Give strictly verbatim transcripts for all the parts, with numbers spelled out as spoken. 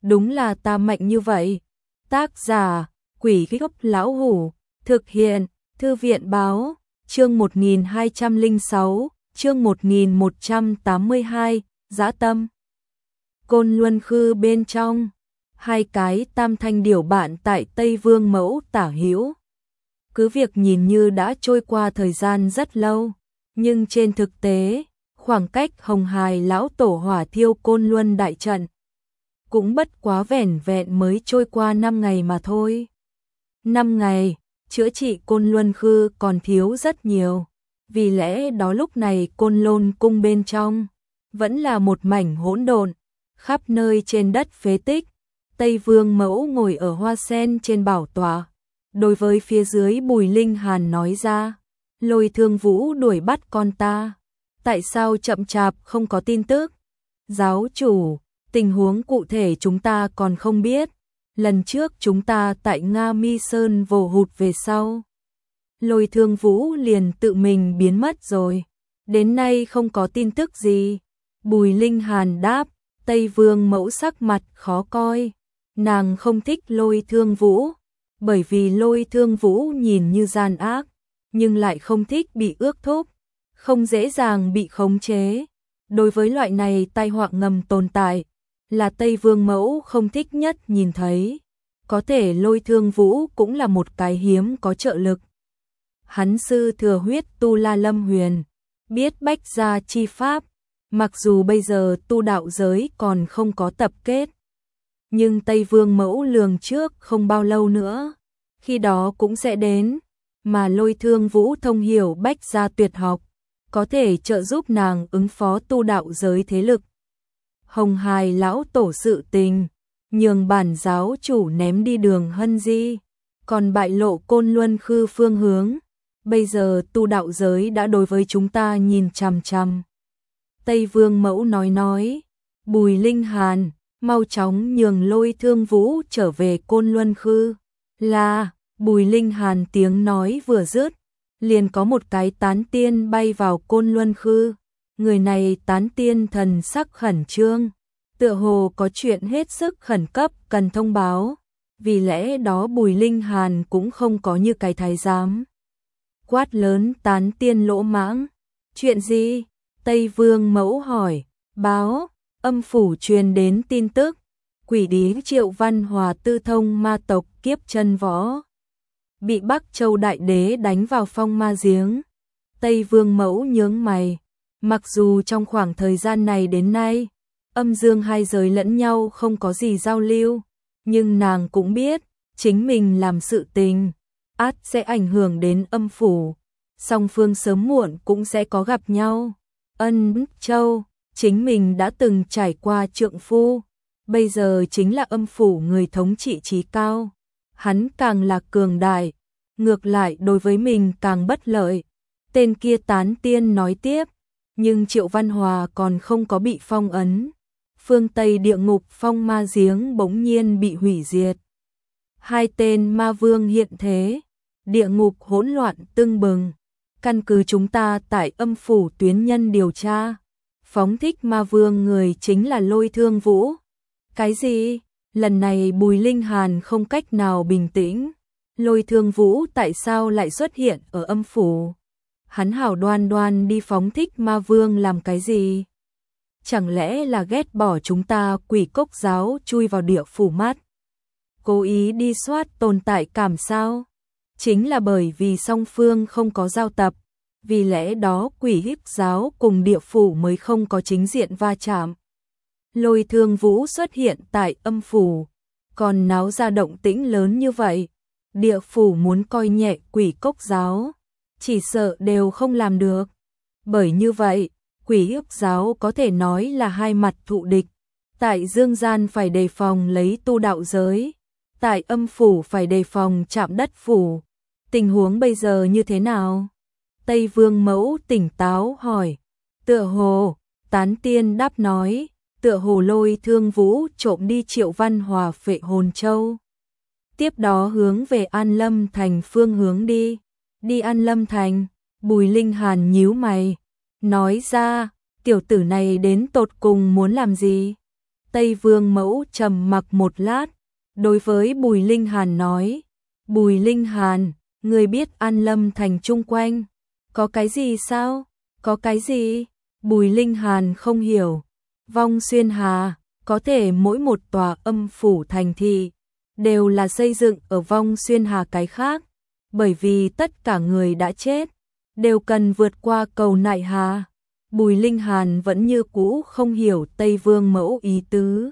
đúng là ta mạnh như vậy. Tác giả, Quỷ Gốc Lão Hủ, thực hiện, Thư viện báo, chương một nghìn hai trăm lẻ sáu, chương một nghìn một trăm tám mươi hai, Dã Tâm. Côn Luân Khư bên trong, hai cái tam thanh điểu bạn tại Tây Vương Mẫu tả hữu. Cứ việc nhìn như đã trôi qua thời gian rất lâu, nhưng trên thực tế, khoảng cách Hồng Hài lão tổ hỏa thiêu Côn Luân đại trận cũng bất quá vẻn vẹn mới trôi qua năm ngày mà thôi. năm ngày, chữa trị Côn Luân Khư còn thiếu rất nhiều, vì lẽ đó lúc này Côn Lôn cung bên trong vẫn là một mảnh hỗn độn, khắp nơi trên đất phế tích. Tây Vương Mẫu ngồi ở hoa sen trên bảo tọa, đối với phía dưới Bùi Linh Hàn nói ra, Lôi Thương Vũ đuổi bắt con ta, tại sao chậm chạp không có tin tức? Giáo chủ, tình huống cụ thể chúng ta còn không biết, lần trước chúng ta tại Nga Mi Sơn vồ hụt về sau, Lôi Thương Vũ liền tự mình biến mất rồi, đến nay không có tin tức gì. Bùi Linh Hàn đáp. Tây Vương Mẫu sắc mặt khó coi, nàng không thích Lôi Thương Vũ, bởi vì Lôi Thương Vũ nhìn như gian ác, nhưng lại không thích bị ước thúc, không dễ dàng bị khống chế. Đối với loại này tai họa ngầm tồn tại, là Tây Vương Mẫu không thích nhất nhìn thấy. Có thể Lôi Thương Vũ cũng là một cái hiếm có trợ lực. Hắn sư thừa huyết tu La Lâm Huyền, biết bách gia chi pháp. Mặc dù bây giờ tu đạo giới còn không có tập kết, nhưng Tây Vương Mẫu lường trước không bao lâu nữa, khi đó cũng sẽ đến, mà Lôi Thương Vũ thông hiểu bách gia tuyệt học, có thể trợ giúp nàng ứng phó tu đạo giới thế lực. Hồng Hài lão tổ sự tình, nhường bản giáo chủ ném đi đường hân di, còn bại lộ Côn Luân Khư phương hướng, bây giờ tu đạo giới đã đối với chúng ta nhìn chằm chằm. Tây Vương Mẫu nói nói, Bùi Linh Hàn, mau chóng nhường Lôi Thương Vũ trở về Côn Luân Khư. Là, Bùi Linh Hàn tiếng nói vừa dứt, liền có một cái tán tiên bay vào Côn Luân Khư. Người này tán tiên thần sắc khẩn trương, tựa hồ có chuyện hết sức khẩn cấp cần thông báo, vì lẽ đó Bùi Linh Hàn cũng không có như cái thái giám. Quát lớn tán tiên lỗ mãng, chuyện gì? Tây Vương Mẫu hỏi, báo, âm phủ truyền đến tin tức, quỷ đế Triệu Văn Hòa tư thông ma tộc kiếp chân võ, bị Bắc Châu Đại Đế đánh vào phong ma giếng. Tây Vương Mẫu nhướng mày, mặc dù trong khoảng thời gian này đến nay, âm dương hai giới lẫn nhau không có gì giao lưu, nhưng nàng cũng biết, chính mình làm sự tình, át sẽ ảnh hưởng đến âm phủ, song phương sớm muộn cũng sẽ có gặp nhau. Ân Châu, chính mình đã từng trải qua trượng phu, bây giờ chính là âm phủ người thống trị trí cao. Hắn càng là cường đại, ngược lại đối với mình càng bất lợi. Tên kia tán tiên nói tiếp, nhưng Triệu Văn Hòa còn không có bị phong ấn. Phương Tây địa ngục phong ma giếng bỗng nhiên bị hủy diệt. Hai tên ma vương hiện thế, địa ngục hỗn loạn tưng bừng. Căn cứ chúng ta tại âm phủ tuyến nhân điều tra, phóng thích ma vương người chính là Lôi Thương Vũ. Cái gì? Lần này Bùi Linh Hàn không cách nào bình tĩnh. Lôi Thương Vũ tại sao lại xuất hiện ở âm phủ? Hắn hảo đoan đoan đi phóng thích ma vương làm cái gì? Chẳng lẽ là ghét bỏ chúng ta Quỷ Cốc giáo chui vào địa phủ mắt? Cố ý đi soát tồn tại cảm sao? Chính là bởi vì song phương không có giao tập, vì lẽ đó Quỷ Hích giáo cùng địa phủ mới không có chính diện va chạm. Lôi Thương Vũ xuất hiện tại âm phủ, còn náo ra động tĩnh lớn như vậy, địa phủ muốn coi nhẹ Quỷ Cốc giáo, chỉ sợ đều không làm được. Bởi như vậy, Quỷ Hích giáo có thể nói là hai mặt thụ địch, tại dương gian phải đề phòng lấy tu đạo giới, tại âm phủ phải đề phòng chạm đất phủ. Tình huống bây giờ như thế nào? Tây Vương Mẫu tỉnh táo hỏi. Tựa hồ, tán tiên đáp nói, tựa hồ Lôi Thương Vũ trộm đi Triệu Văn Hòa Phệ Hồn Châu. Tiếp đó hướng về An Lâm Thành phương hướng đi. Đi An Lâm Thành, Bùi Linh Hàn nhíu mày, nói ra, tiểu tử này đến tột cùng muốn làm gì? Tây Vương Mẫu trầm mặc một lát, đối với Bùi Linh Hàn nói, Bùi Linh Hàn, người biết An Lâm Thành chung quanh, có cái gì sao? Có cái gì? Bùi Linh Hàn không hiểu. Vong Xuyên Hà, có thể mỗi một tòa âm phủ thành thị đều là xây dựng ở Vong Xuyên Hà cái khác, bởi vì tất cả người đã chết đều cần vượt qua cầu Nại Hà. Bùi Linh Hàn vẫn như cũ không hiểu Tây Vương Mẫu ý tứ.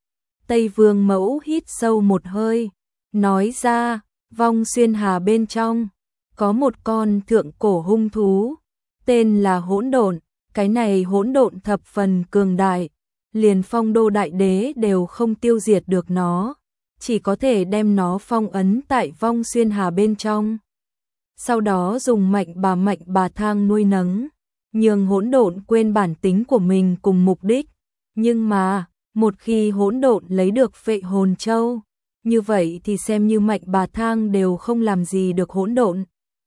Tây Vương Mẫu hít sâu một hơi, nói ra, Vong Xuyên Hà bên trong có một con thượng cổ hung thú, tên là Hỗn Độn, cái này Hỗn Độn thập phần cường đại, liền Phong Đô đại đế đều không tiêu diệt được nó, chỉ có thể đem nó phong ấn tại Vong Xuyên Hà bên trong. Sau đó dùng mạnh bà mạnh bà thang nuôi nấng, nhường Hỗn Độn quên bản tính của mình cùng mục đích. Nhưng mà, một khi Hỗn Độn lấy được Phệ Hồn Châu, như vậy thì xem như mạnh bà thang đều không làm gì được Hỗn Độn.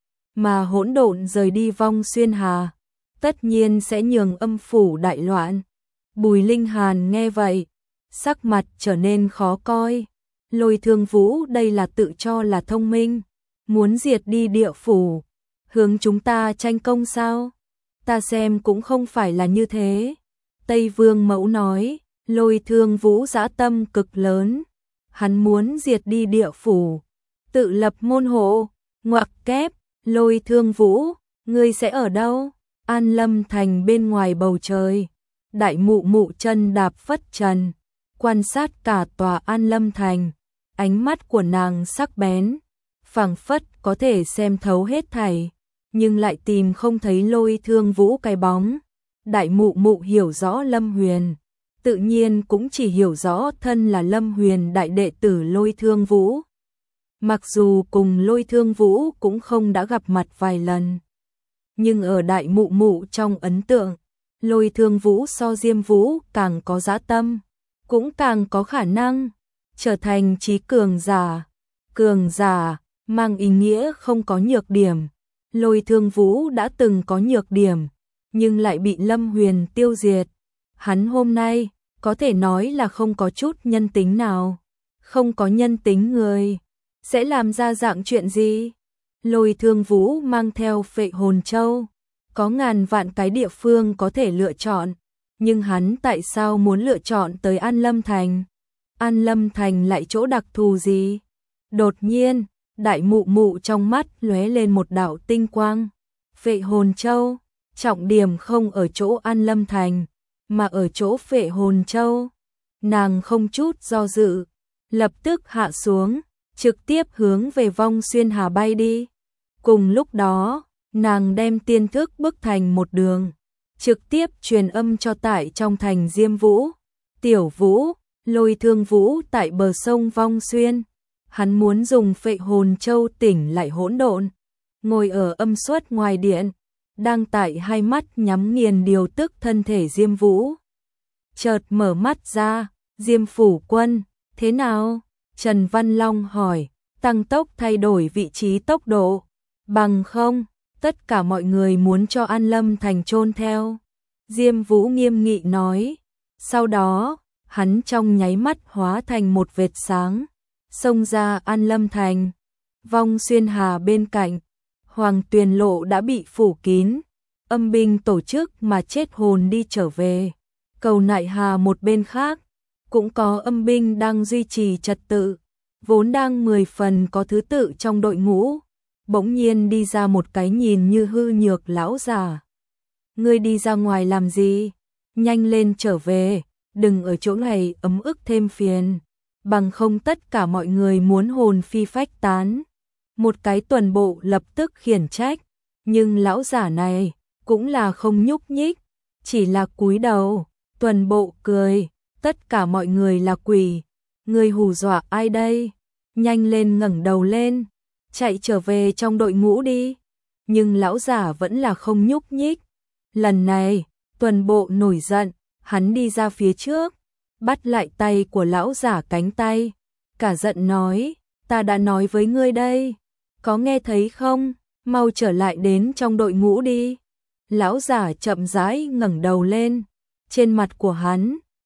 Mà Hỗn Độn rời đi Vong Xuyên Hà, tất nhiên sẽ nhường âm phủ đại loạn. Bùi Linh Hàn nghe vậy, sắc mặt trở nên khó coi. Lôi Thương Vũ đây là tự cho là thông minh, muốn diệt đi địa phủ, hướng chúng ta tranh công sao? Ta xem cũng không phải là như thế. Tây Vương Mẫu nói, Lôi Thương Vũ dã tâm cực lớn, hắn muốn diệt đi địa phủ, tự lập môn hộ. Ngoặc kép, Lôi Thương Vũ, ngươi sẽ ở đâu? An Lâm Thành bên ngoài bầu trời. Đại mụ mụ chân đạp phất trần, quan sát cả tòa An Lâm Thành, ánh mắt của nàng sắc bén, phảng phất có thể xem thấu hết thảy, nhưng lại tìm không thấy Lôi Thương Vũ cái bóng. Đại mụ mụ hiểu rõ Lâm Huyền, tự nhiên cũng chỉ hiểu rõ thân là Lâm Huyền đại đệ tử Lôi Thương Vũ. Mặc dù cùng Lôi Thương Vũ cũng không đã gặp mặt vài lần, nhưng ở đại mụ mụ trong ấn tượng, Lôi Thương Vũ so Diêm Vũ càng có dã tâm, cũng càng có khả năng trở thành trí cường giả. Cường giả mang ý nghĩa không có nhược điểm. Lôi Thương Vũ đã từng có nhược điểm, nhưng lại bị Lâm Huyền tiêu diệt. Hắn hôm nay có thể nói là không có chút nhân tính nào. Không có nhân tính người sẽ làm ra dạng chuyện gì? Lôi Thương Vũ mang theo Phệ Hồn Châu, có ngàn vạn cái địa phương có thể lựa chọn, nhưng hắn tại sao muốn lựa chọn tới An Lâm Thành? An Lâm Thành lại chỗ đặc thù gì? Đột nhiên, đại mụ mụ trong mắt lóe lên một đạo tinh quang. Phệ Hồn Châu, trọng điểm không ở chỗ An Lâm Thành, mà ở chỗ Phệ Hồn Châu. Nàng không chút do dự, lập tức hạ xuống, trực tiếp hướng về Vong Xuyên Hà bay đi. Cùng lúc đó, nàng đem tiên thức bức thành một đường, trực tiếp truyền âm cho tại trong thành Diêm Vũ, Tiểu Vũ, Lôi Thương Vũ tại bờ sông Vong Xuyên. Hắn muốn dùng Phệ Hồn Châu tỉnh lại Hỗn Độn. Ngồi ở âm xuất ngoài điện, đang tại hai mắt nhắm nghiền điều tức thân thể Diêm Vũ. Chợt mở mắt ra, Diêm phủ quân, thế nào? Trần Văn Long hỏi, tăng tốc thay đổi vị trí tốc độ, bằng không, tất cả mọi người muốn cho An Lâm Thành chôn theo. Diêm Vũ nghiêm nghị nói, sau đó, hắn trong nháy mắt hóa thành một vệt sáng, xông ra An Lâm Thành. Vong Xuyên Hà bên cạnh, Hoàng Tuyền Lộ đã bị phủ kín, âm binh tổ chức mà chết hồn đi trở về. Cầu Nại Hà một bên khác, cũng có âm binh đang duy trì trật tự, vốn đang mười phần có thứ tự trong đội ngũ, bỗng nhiên đi ra một cái nhìn như hư nhược lão già. Ngươi đi ra ngoài làm gì? Nhanh lên trở về, đừng ở chỗ này ấm ức thêm phiền, bằng không tất cả mọi người muốn hồn phi phách tán. Một cái tuần bộ lập tức khiển trách, nhưng lão giả này cũng là không nhúc nhích, chỉ là cúi đầu. Tuần bộ cười, tất cả mọi người là quỷ, người hù dọa ai đây? Nhanh lên ngẩng đầu lên, chạy trở về trong đội ngũ đi. Nhưng lão giả vẫn là không nhúc nhích. Lần này, tuần bộ nổi giận, hắn đi ra phía trước, bắt lại tay của lão giả cánh tay, cả giận nói, ta đã nói với ngươi đây, có nghe thấy không? Mau trở lại đến trong đội ngũ đi. Lão giả chậm rãi ngẩng đầu lên. Trên mặt của hắn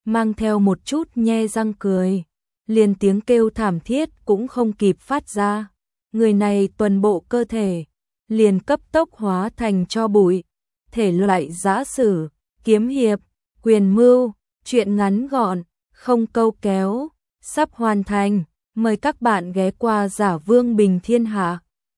mang theo một chút nhe răng cười, liền tiếng kêu thảm thiết cũng không kịp phát ra. Người này toàn bộ cơ thể liền cấp tốc hóa thành tro bụi. Thể loại giã sử, kiếm hiệp, quyền mưu, truyện ngắn gọn, không câu kéo, sắp hoàn thành. Mời các bạn ghé qua Giả Vương Bình Thiên Hạ.